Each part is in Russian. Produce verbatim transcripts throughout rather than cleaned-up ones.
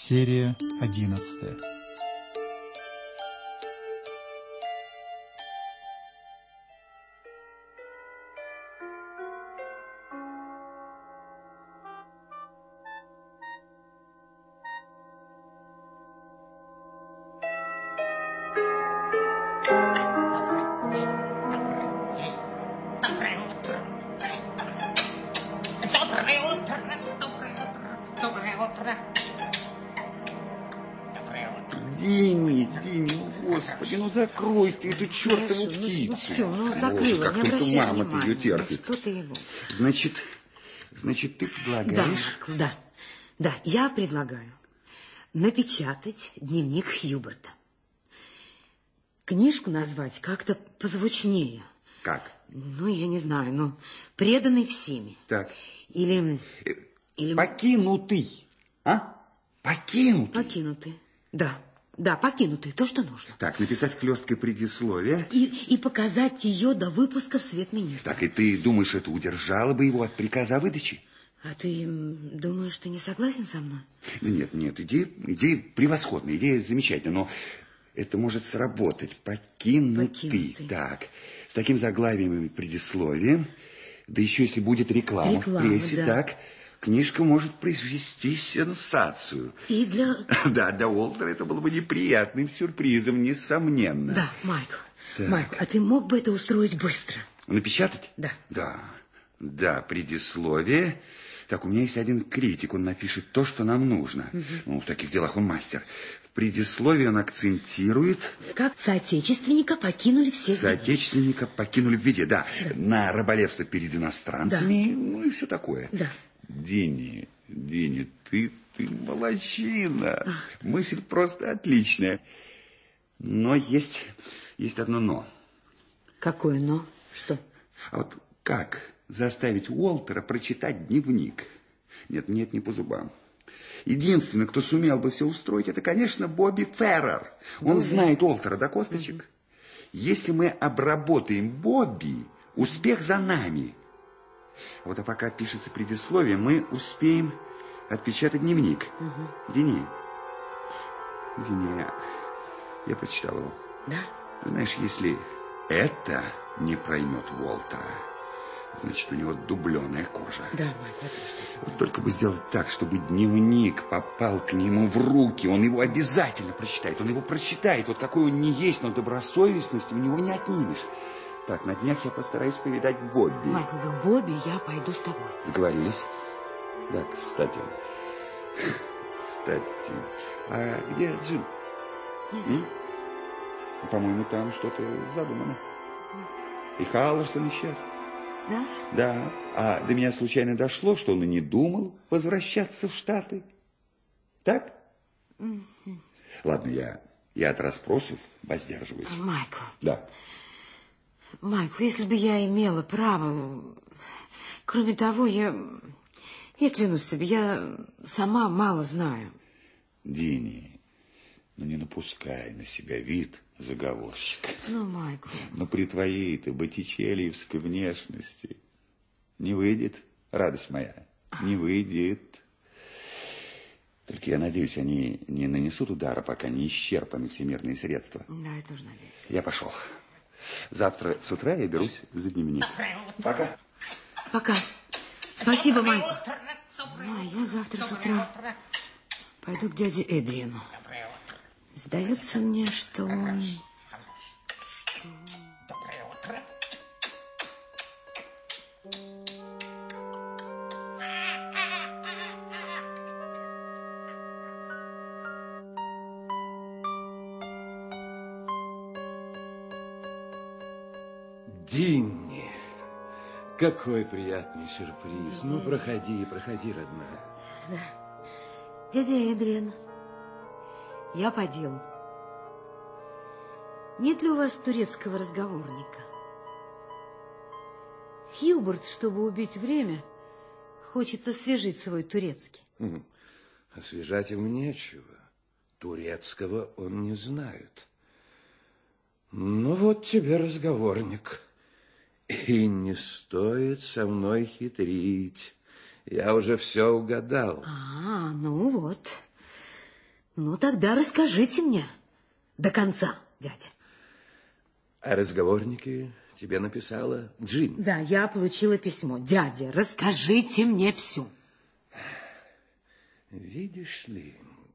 Серия одиннадцатая. Динни, Динни, господи, ну закрой ты эту чертову Хорошо, птицу. Ну, все, ну закрыла, Боже, как не только обращай мама внимания. ее терпит. Ну, что ты ему? Значит, значит, ты предлагаешь... Да, да, да, я предлагаю напечатать дневник Хьюберта. Книжку назвать как-то позвучнее. Как? Ну, я не знаю, ну, преданный всеми. Так. Или... или... Покинутый, а? Покинутый. Покинутый, да. Да, покинутый, то, что нужно. Так, написать хлесткое предисловие. И, и показать ее до выпуска в свет министра. Так, и ты думаешь, это удержало бы его от приказа о выдаче? А ты думаешь, ты не согласен со мной? Нет, нет, идея, идея превосходная, идея замечательная, но это может сработать. Покинутый. Покинутый. Так, с таким заглавием и предисловием, да еще если будет реклама, реклама в прессе, да. так, книжка может произвести сенсацию. И для... Да, для Уолтера это было бы неприятным сюрпризом, несомненно. Да, Майкл, так. Майкл, а ты мог бы это устроить быстро? Напечатать? Да. Да, да, предисловие. Так, у меня есть один критик, он напишет то, что нам нужно. Угу. Ну, в таких делах он мастер. В предисловии он акцентирует... Как соотечественника покинули все в Соотечественника покинули в беде, да. да. На раболепство перед иностранцами, да. Ну и все такое. Да. Динни, Динни, ты, ты молодчина. Ах. Мысль просто отличная. Но есть, есть одно но. Какое но? Что? А вот как заставить Уолтера прочитать дневник? Нет, нет, не по зубам. Единственный, кто сумел бы все устроить, это, конечно, Бобби Феррер. Он ну, знает Уолтера до косточек. Угу. Если мы обработаем Бобби, успех за нами. Вот а пока пишется предисловие, мы успеем отпечатать дневник. Угу. Динни, Динни, я, я прочитал его. Да? Знаешь, если это не проймет Уолтера, значит, у него дубленая кожа. Да, Майк, это что? Вот только бы сделать так, чтобы дневник попал к нему в руки. Он его обязательно прочитает. Он его прочитает. Вот какой он не есть, но добросовестности у него не отнимешь. Так, на днях я постараюсь повидать Бобби. Майкл, к Бобби я пойду с тобой. Договорились? Да, кстати. Кстати. А где Джим? Не знаю. По-моему, там что-то задумано. И Халлорсон исчез. Да? Да. А до меня случайно дошло, что он и не думал возвращаться в Штаты. Так? Mm-hmm. Ладно, я, я от расспросов воздерживаюсь. Майкл. Да. Майкл, если бы я имела право... Кроме того, я... Я клянусь тебе, я сама мало знаю. Динни, ну не напускай на себя вид заговорщика. Ну, Майкл... Но при твоей-то боттичеллиевской внешности не выйдет, радость моя, не выйдет. Только я надеюсь, они не нанесут удара, пока не исчерпаны всемирные средства. Да, я тоже надеюсь. Я пошел. Завтра с утра я берусь за дневник. Пока. Пока. Спасибо, Майкл. А я завтра с утра пойду к дяде Эдриану. Сдается мне, что он... Что... Доброе утро. Динни, какой приятный сюрприз. Ну, проходи, проходи, родная. Да. Дядя Эдриан, я по делу. Нет ли у вас турецкого разговорника? Хьюберт, чтобы убить время, хочет освежить свой турецкий. Хм. Освежать ему нечего. Турецкого он не знает. Ну, вот тебе разговорник. И не стоит со мной хитрить. Я уже все угадал. А, ну вот. Ну, тогда расскажите мне до конца, дядя. А разговорники тебе написала Джин? Да, я получила письмо. Дядя, расскажите мне все. Видишь ли,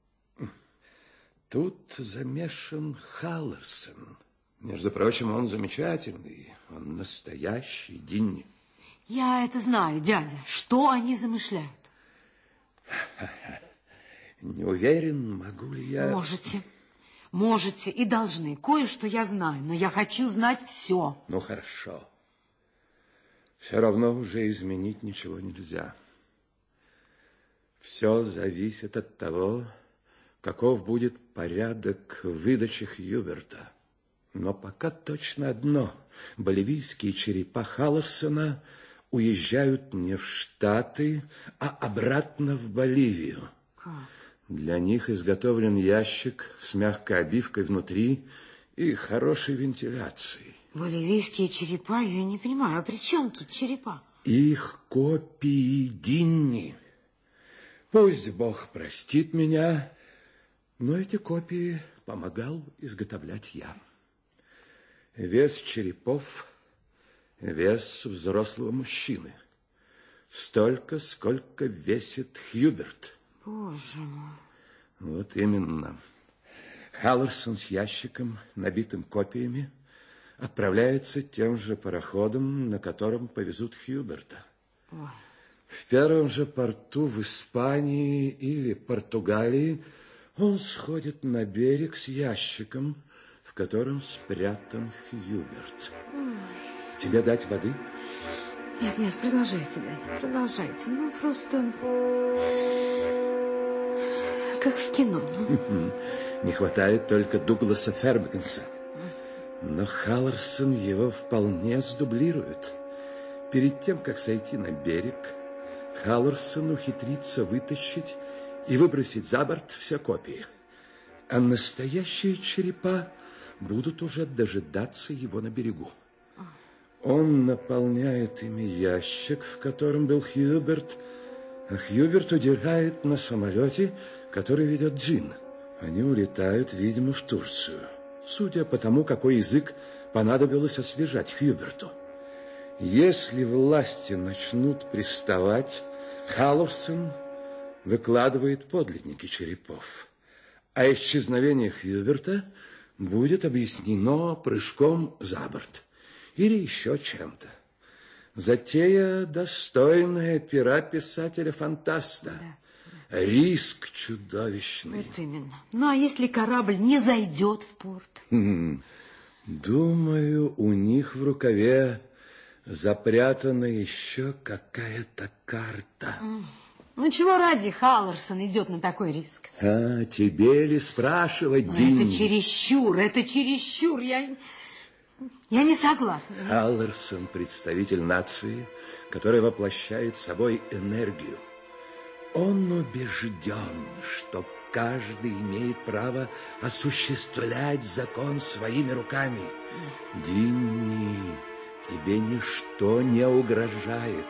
тут замешан Халлерсон. Между прочим, он замечательный, он настоящий Динни. Я это знаю, дядя. Что они замышляют? Не уверен, могу ли я... Можете. Можете и должны. Кое-что я знаю, но я хочу знать все. Ну, хорошо. Все равно уже изменить ничего нельзя. Все зависит от того, каков будет порядок выдачи Хьюберта. Но пока точно одно. Боливийские черепа Халлерсона уезжают не в Штаты, а обратно в Боливию. Как? Для них изготовлен ящик с мягкой обивкой внутри и хорошей вентиляцией. Боливийские черепа? Я не понимаю, а при чем тут черепа? Их копии Динни. Пусть Бог простит меня, но эти копии помогал изготовлять я. Вес черепов, вес взрослого мужчины. Столько, сколько весит Хьюберт. Боже мой. Вот именно. Халлерсон с ящиком, набитым копиями, отправляется тем же пароходом, на котором повезут Хьюберта. Ой. В первом же порту в Испании или Португалии он сходит на берег с ящиком, в котором спрятан Хьюберт. Ой. Тебе дать воды? Нет, нет, продолжайте, Дядя, продолжайте. Ну, просто... как в кино. Не хватает только Дугласа Фербенса. Но Халлерсон его вполне сдублирует. Перед тем, как сойти на берег, Халлерсон ухитрится вытащить и выбросить за борт все копии. А настоящие черепа будут уже дожидаться его на берегу. Он наполняет ими ящик, в котором был Хьюберт, а Хьюберт удирает на самолете, который ведет Джин. Они улетают, видимо, в Турцию. Судя по тому, какой язык понадобилось освежать Хьюберту. Если власти начнут приставать, Халлерсон выкладывает подлинники черепов. А исчезновение Хьюберта будет объяснено прыжком за борт или еще чем-то. Затея, достойная пера писателя-фантаста. Да. Риск чудовищный. Вот именно. Ну, а если корабль не зайдет в порт? Хм. Думаю, у них в рукаве запрятана еще какая-то карта. Ну, чего ради Халлерсон идет на такой риск? А тебе ли спрашивать, Динни? Это чересчур, это чересчур. Я... Я не согласна. Халлерсон — представитель нации, которая воплощает собой энергию. Он убежден, что каждый имеет право осуществлять закон своими руками. Динни, тебе ничто не угрожает.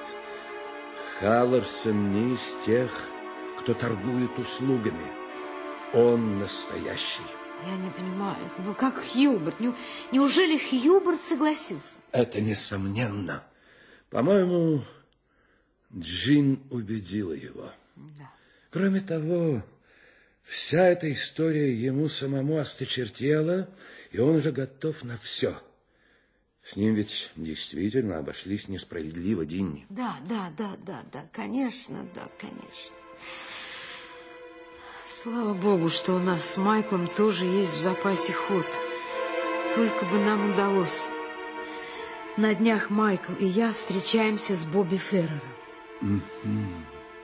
Халлерсон не из тех, кто торгует услугами. Он настоящий. Я не понимаю, ну как Хьюберт? Не, неужели Хьюберт согласился? Это несомненно. По-моему, Джин убедила его. Да. Кроме того, вся эта история ему самому осточертела, и он уже готов на все. С ним ведь действительно обошлись несправедливо, Динни. Да, да, да, да, да, конечно, да, конечно. Слава Богу, что у нас с Майклом тоже есть в запасе ход. Только бы нам удалось. На днях Майкл и я встречаемся с Бобби Феррером. Mm-hmm.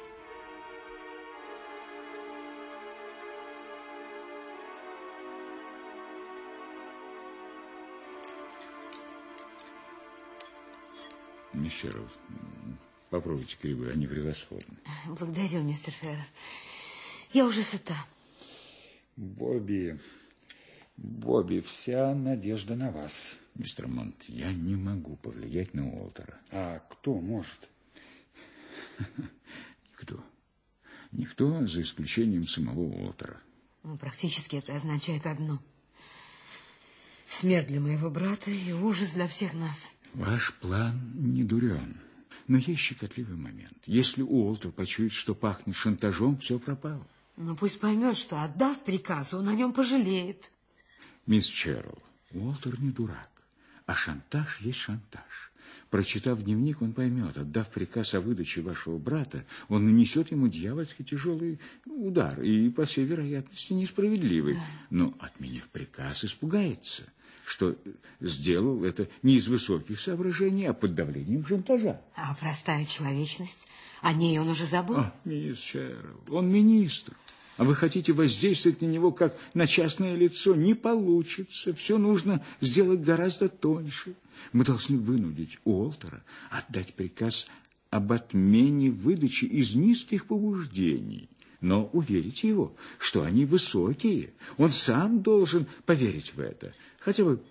Мистер, попробуйте грибы, они превосходны. Благодарю, мистер Феррер. Я уже сыта. Бобби, Бобби, вся надежда на вас, мистер Монт. Я не могу повлиять на Уолтера. А кто может? Никто. Никто, за исключением самого Уолтера. Ну, практически это означает одно. Смерть для моего брата и ужас для всех нас. Ваш план не дурен, но есть щекотливый момент. Если Уолтер почует, что пахнет шантажом, все пропало. Ну, пусть поймет, что, отдав приказ, он о нем пожалеет. Мисс Черрилл, Уолтер не дурак, а шантаж есть шантаж. Прочитав дневник, он поймет, отдав приказ о выдаче вашего брата, он нанесет ему дьявольски тяжелый удар и, по всей вероятности, несправедливый. Да. Но, отменив приказ, испугается, что сделал это не из высоких соображений, а под давлением шантажа. А простая человечность, о ней он уже забыл? А, мисс Черрилл, он министр. А вы хотите воздействовать на него, как на частное лицо? Не получится. Все нужно сделать гораздо тоньше. Мы должны вынудить Уолтера отдать приказ об отмене выдачи из низких побуждений. Но уверите его, что они высокие. Он сам должен поверить в это. Хотя бы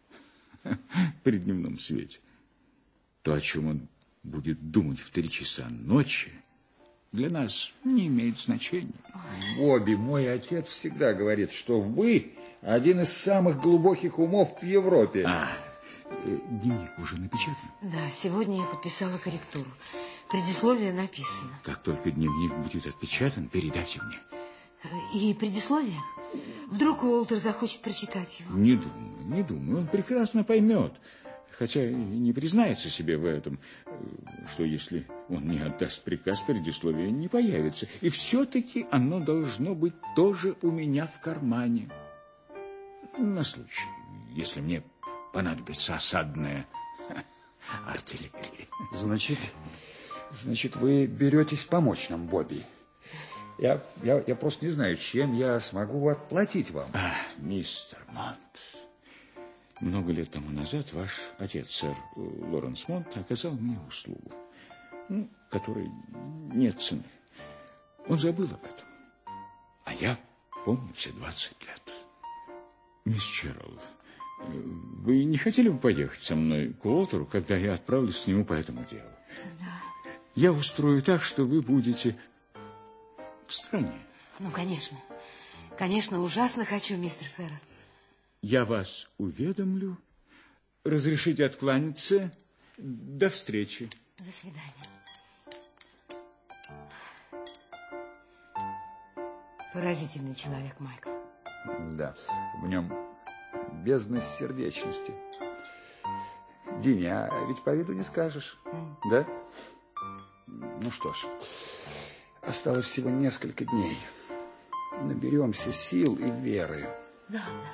при дневном свете. То, о чем он будет думать в три часа ночи, для нас не имеет значения. Бобби, мой отец всегда говорит, что вы один из самых глубоких умов в Европе. А, дневник уже напечатан? Да, сегодня я подписала корректуру. Предисловие написано. Как только дневник будет отпечатан, передайте мне. И предисловие? Вдруг Уолтер захочет прочитать его? Не думаю, не думаю. Он прекрасно поймет. Хотя и не признается себе в этом, что если он не отдаст приказ, предисловие не появится. И все-таки оно должно быть тоже у меня в кармане. На случай, если мне понадобится осадная артиллерия. Значит, значит, вы беретесь помочь нам, Бобби. Я, я, я просто не знаю, чем я смогу отплатить вам. А, мистер Монт. Много лет тому назад ваш отец, сэр Лоренс Монт, оказал мне услугу, ну, которой нет цены. Он забыл об этом. А я помню все двадцать лет. Мисс Черрилл, вы не хотели бы поехать со мной к Уолтеру, когда я отправлюсь к нему по этому делу? Да. Я устрою так, что вы будете в стране. Ну, конечно. Конечно, ужасно хочу, мистер Феррер. Я вас уведомлю. Разрешите откланяться. До встречи. До свидания. Поразительный человек, Майкл. Да, в нем бездна сердечности. Диня, а ведь по виду не скажешь, mm. да? Ну что ж, осталось всего несколько дней. Наберемся сил и веры. Да, да.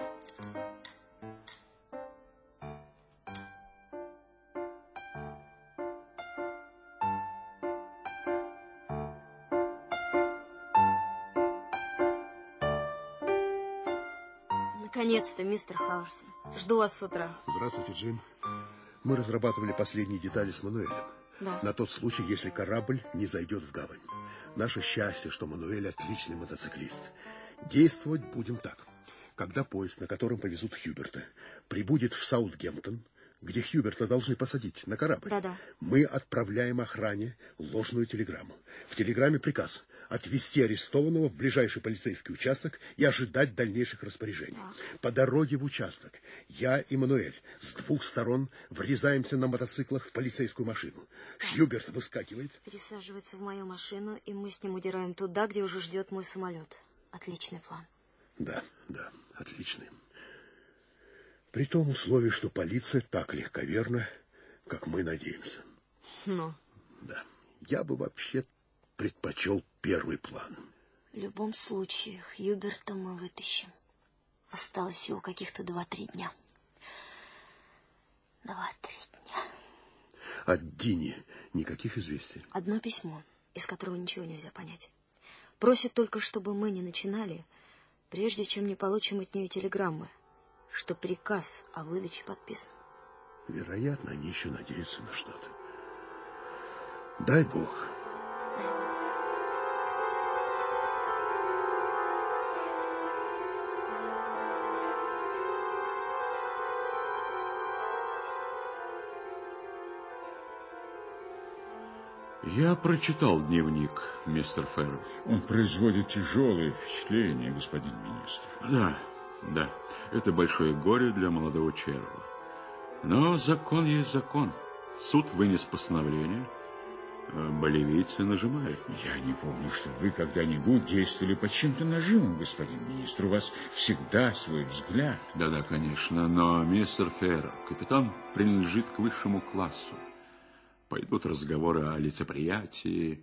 Наконец-то, мистер Халлорсон. Жду вас с утра. Здравствуйте, Джим. Мы разрабатывали последние детали с Мануэлем. Да. На тот случай, если корабль не зайдет в гавань. Наше счастье, что Мануэль отличный мотоциклист. Действовать будем так. Когда поезд, на котором повезут Хьюберта, прибудет в Саутгемптон, где Хьюберта должны посадить на корабль, Да-да. мы отправляем охране ложную телеграмму. В телеграмме приказ отвезти арестованного в ближайший полицейский участок и ожидать дальнейших распоряжений. Да. По дороге в участок я и Мануэль с двух сторон врезаемся на мотоциклах в полицейскую машину. Да. Хьюберт выскакивает. Пересаживается в мою машину, и мы с ним удираем туда, где уже ждет мой самолет. Отличный план. Да, да, отличный. При том условии, что полиция так легковерна, как мы надеемся. Ну? Да. Я бы вообще предпочел первый план. В любом случае, Хьюберта мы вытащим. Осталось всего каких-то два-три дня. Два-три дня. От Дини никаких известий? Одно письмо, из которого ничего нельзя понять. Просит только, чтобы мы не начинали, прежде чем не получим от нее телеграммы, что приказ о выдаче подписан. Вероятно, они еще надеются на что-то. Дай Бог. Я прочитал дневник, мистер Феррер. Он производит тяжелые впечатления, господин министр. Да, да, это большое горе для молодого Черрилла. Но закон есть закон. Суд вынес постановление, боливийцы нажимают. Я не помню, что вы когда-нибудь действовали под чем-то нажимом, господин министр. У вас всегда свой взгляд. Да-да, конечно, но, мистер Феррер, капитан принадлежит к высшему классу. Пойдут разговоры о лицеприятии.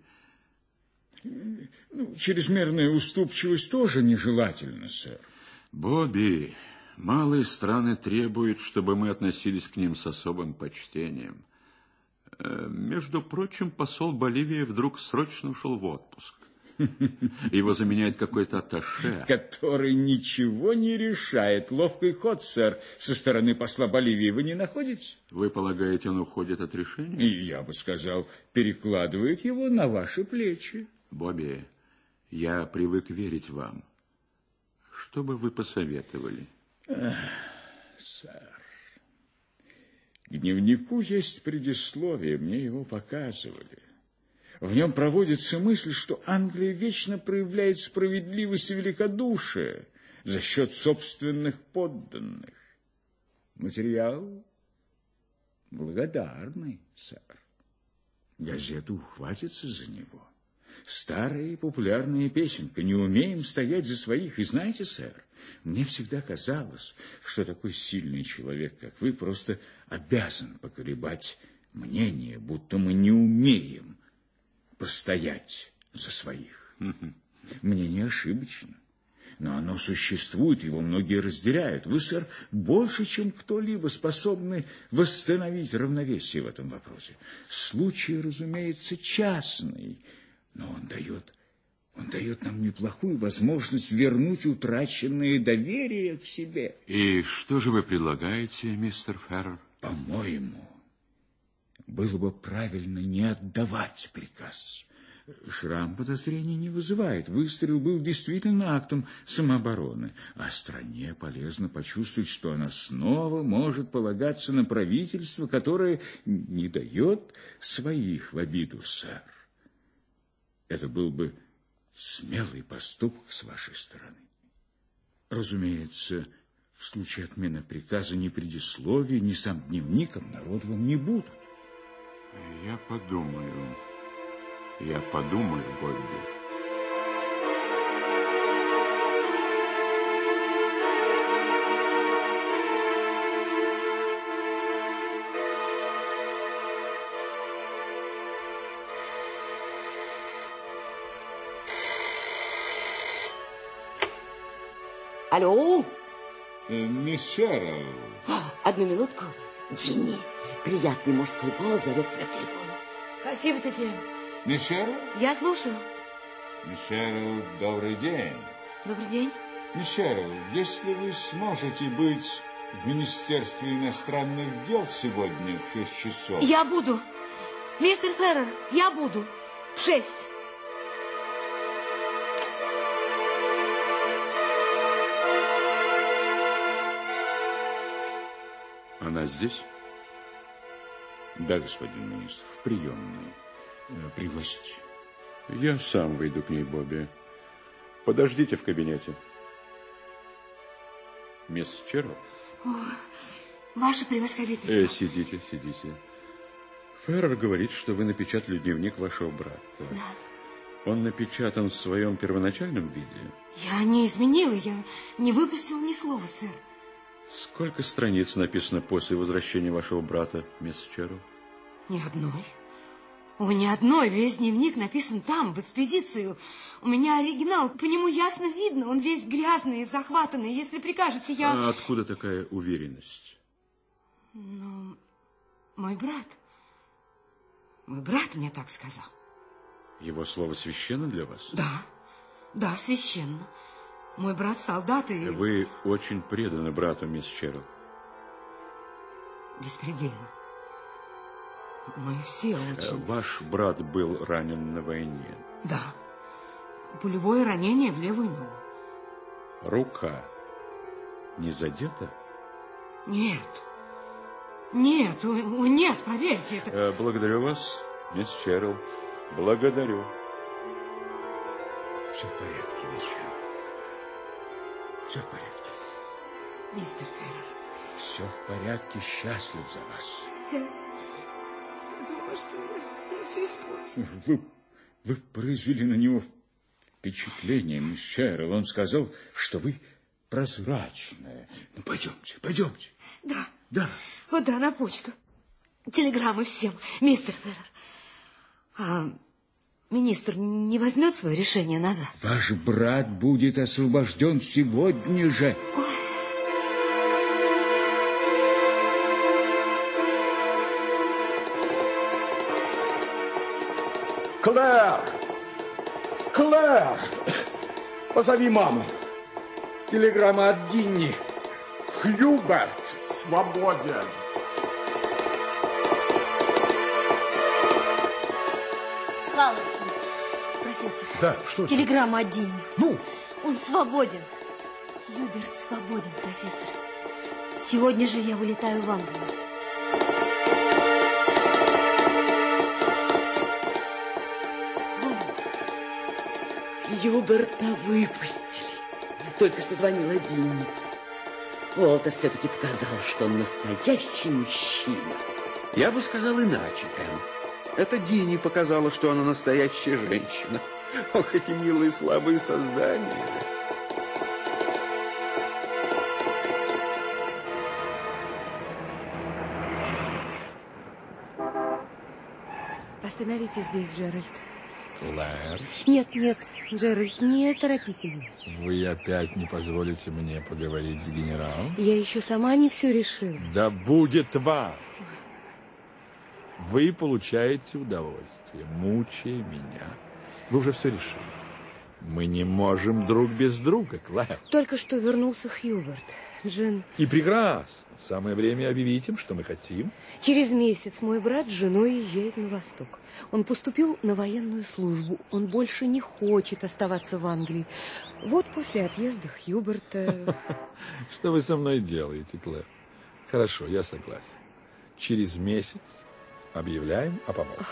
Ну, чрезмерная уступчивость тоже нежелательна, сэр. Бобби, малые страны требуют, чтобы мы относились к ним с особым почтением. Между прочим, посол Боливии вдруг срочно ушел в отпуск. Его заменяет какой-то атташе. Который ничего не решает. Ловкий ход, сэр, со стороны посла Боливии вы не находите? Вы полагаете, он уходит от решения? И я бы сказал, перекладывает его на ваши плечи. Бобби, я привык верить вам. Что бы вы посоветовали? Эх, сэр. К дневнику есть предисловие, мне его показывали. В нем проводится мысль, что Англия вечно проявляет справедливость и великодушие за счет собственных подданных. Материал благодарный, сэр. Газета ухватится за него. Старая популярная песенка «Не умеем стоять за своих». И знаете, сэр, мне всегда казалось, что такой сильный человек, как вы, просто обязан поколебать мнение, будто мы не умеем постоять за своих. Мнение ошибочно, но оно существует, его многие разделяют. Вы, сэр, больше, чем кто-либо способны восстановить равновесие в этом вопросе. Случай, разумеется, частный, но он дает, он дает нам неплохую возможность вернуть утраченное доверие к себе. И что же вы предлагаете, мистер Феррер? По-моему, было бы правильно не отдавать приказ. Шрам подозрений не вызывает. Выстрел был действительно актом самообороны. А стране полезно почувствовать, что она снова может полагаться на правительство, которое не дает своих в обиду, сэр. Это был бы смелый поступок с вашей стороны. Разумеется, в случае отмены приказа ни предисловия, ни сам дневник обнародован не будут. Я подумаю. Я подумаю, Бобби. Алло? Э, мисс Шерл. Одну минутку. Джинни, приятный мужской голос зовет тебя к телефону. Спасибо, тетя. Мисс Шерл? Я слушаю. Мисс Шерл, добрый день. Добрый день. Мисс Шерл, если вы сможете быть в Министерстве иностранных дел сегодня в шесть часов... Я буду. Мистер Феррер, я буду. В шесть. Она здесь? Да, господин министр, в приемной. Пригласите. Я сам выйду к ней, Бобби. Подождите в кабинете. Мисс Черрилл? О, ваше превосходительство. Э, сидите, сидите. Феррер говорит, что вы напечатали дневник вашего брата. Да. Он напечатан в своем первоначальном виде? Я не изменила, я не выпустила ни слова, сэр. Сколько страниц написано после возвращения вашего брата, мисс Черрилл? Ни одной. О, ни одной. Весь дневник написан там, в экспедицию. У меня оригинал, по нему ясно видно. Он весь грязный и захватанный. Если прикажете, я... А откуда такая уверенность? Ну, мой брат. Мой брат мне так сказал. Его слово священно для вас? Да, да, священно. Мой брат солдат и... Вы очень преданы брату, мисс Черрилл. Беспредельно. Мы все очень... Ваш брат был ранен на войне. Да. Пулевое ранение в левую ногу. Рука не задета? Нет. Нет, нет, поверьте, это... Благодарю вас, мисс Черрилл. Благодарю. Все в порядке, мисс. Все в порядке. Мистер Феррер. Все в порядке, счастлив за вас. Я думала, что я все испортила. Вы, вы произвели на него впечатление, мисс Шерил. Он сказал, что вы прозрачная. Ну, пойдемте, пойдемте. Да. Да. Вот да, на почту. Телеграммы всем, мистер Феррер. А министр не возьмет свое решение назад? Ваш брат будет освобожден сегодня же. Ой. Клэр! Клэр! Позови маму. Телеграмма от Динни. Хьюберт свободен. Халлерсон, профессор. Да, что? Телеграмма от Динни. Ну? Он свободен. Хьюберт свободен, профессор. Сегодня же я вылетаю в Англию. Хьюберта выпустили. Только что звонила Динни. Уолтер все-таки показал, что он настоящий мужчина. Я бы сказал иначе, Энн. Это Динни показала, что она настоящая женщина. Ох, эти милые слабые создания. Остановитесь здесь, Джеральд. Клэр, Нет, нет, Джеральд, не торопите меня. вы опять не позволите мне поговорить с генералом? Я еще сама не все решила. Да будет вам! Вы получаете удовольствие, мучая меня. Вы уже все решили. Мы не можем друг без друга, Клэр. Только что вернулся Хьюберт. Джин. И прекрасно. Самое время объявить им, что мы хотим. Через месяц мой брат с женой езжает на восток. Он поступил на военную службу. Он больше не хочет оставаться в Англии. Вот после отъезда Хьюберта... Что вы со мной делаете, Клэр? Хорошо, я согласен. Через месяц объявляем о помолвке.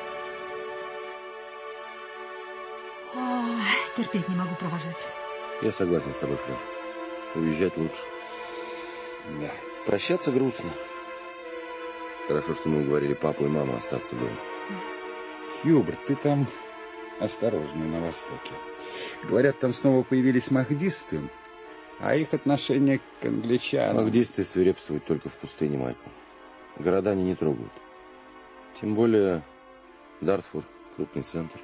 Терпеть не могу провожать. Я согласен с тобой, Флёр. Уезжать лучше. Да. Прощаться грустно. Хорошо, что мы уговорили папу и маму остаться дома. Хьюберт, ты там осторожней на Востоке. Говорят, там снова появились махдисты, а их отношение к англичанам... Махдисты свирепствуют только в пустыне, Майкл. Города они не трогают. Тем более Дартфур — крупный центр.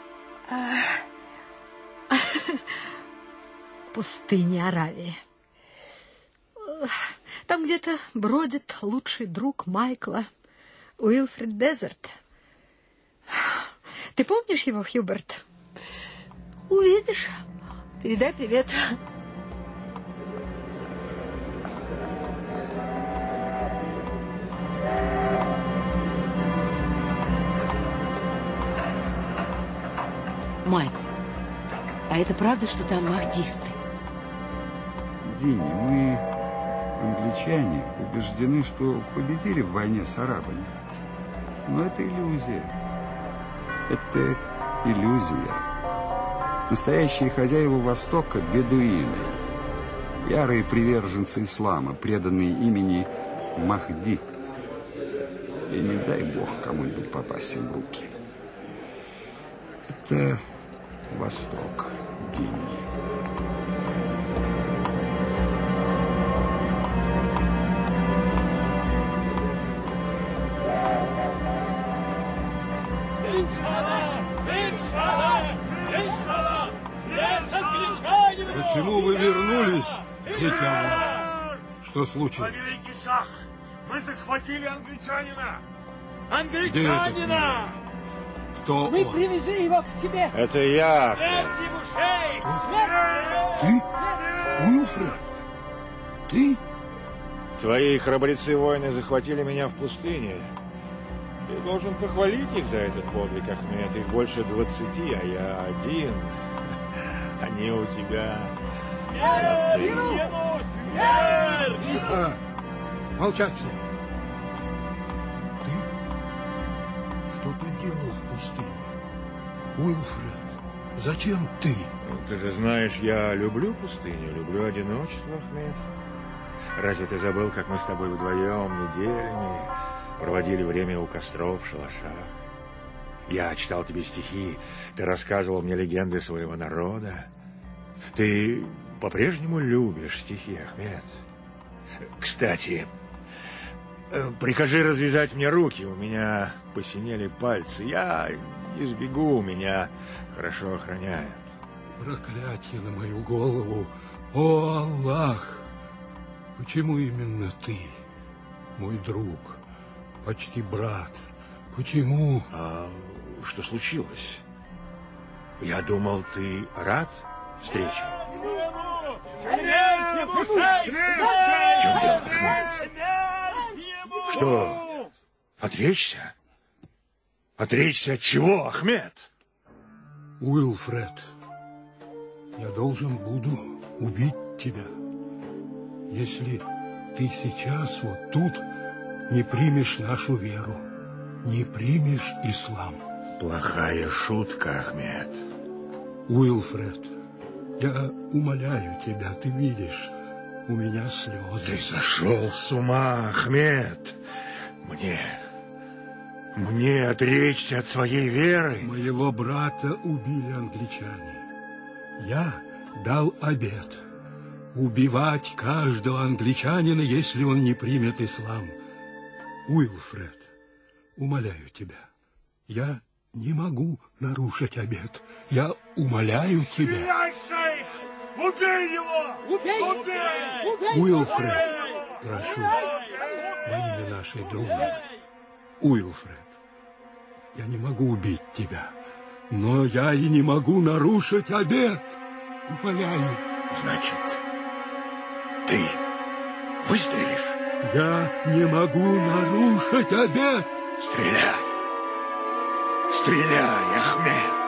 Пустыня Аравии. Там где-то бродит лучший друг Майкла, Уилфред Дезерт. Ты помнишь его, Хьюберт? Увидишь. Передай привет. Майкл, а это правда, что там махдисты? Динни, мы, англичане, убеждены, что победили в войне с арабами. Но это иллюзия. Это иллюзия. Настоящие хозяева Востока – бедуины. Ярые приверженцы ислама, преданные имени Махди. И не дай бог кому-нибудь попасть им в руки. Это Восток, Динни. Почему вы вернулись, дитя? Что случилось? Великий шах, мы захватили англичанина! Англичанина! Кто Мы он? привезли его к тебе. Это я. Смерть ему, шейх! Ты? Уилфред? Ты? Твои храбрецы-воины захватили меня в пустыне. Ты должен похвалить их за этот подвиг, Ахмед. Их больше двадцати, а я один. Они у тебя... Смерть! Тихо! Молчать все! Ты? Что ты делал в пустыне? Уилфред, зачем ты? Ну, ты же знаешь, я люблю пустыню, люблю одиночество, Ахмед. Разве ты забыл, как мы с тобой вдвоем неделями проводили время у костров в шалашах? Я читал тебе стихи, ты рассказывал мне легенды своего народа. Ты по-прежнему любишь стихи, Ахмед. Кстати, прикажи развязать мне руки, у меня посинели пальцы. Я не сбегу, меня хорошо охраняют. Проклятие на мою голову! О, Аллах! Почему именно ты, мой друг, почти брат? Почему? А что случилось? Я думал, ты рад встрече. В чем дело, Ахмед? Что? Отречься? Отречься от чего, Ахмед? Уилфред, я должен буду убить тебя, если ты сейчас вот тут не примешь нашу веру, не примешь ислам. Плохая шутка, Ахмед. Уилфред, я умоляю тебя, ты видишь, у меня слезы. Ты сошел с ума, Ахмед. Мне... Мне отречься от своей веры? Моего брата убили англичане. Я дал обет убивать каждого англичанина, если он не примет ислам. Уилфред, умоляю тебя, я не могу нарушить обет. Я умоляю тебя. Стреляй, шейх! Убей его! Убей! Убей! Уилфред, прошу, во имя нашей дружбы. Уилфред, я не могу убить тебя, но я и не могу нарушить обет. Умоляю. Значит, ты выстрелишь? Я не могу нарушить обет. Стреляй! Стреляй, Ахмед!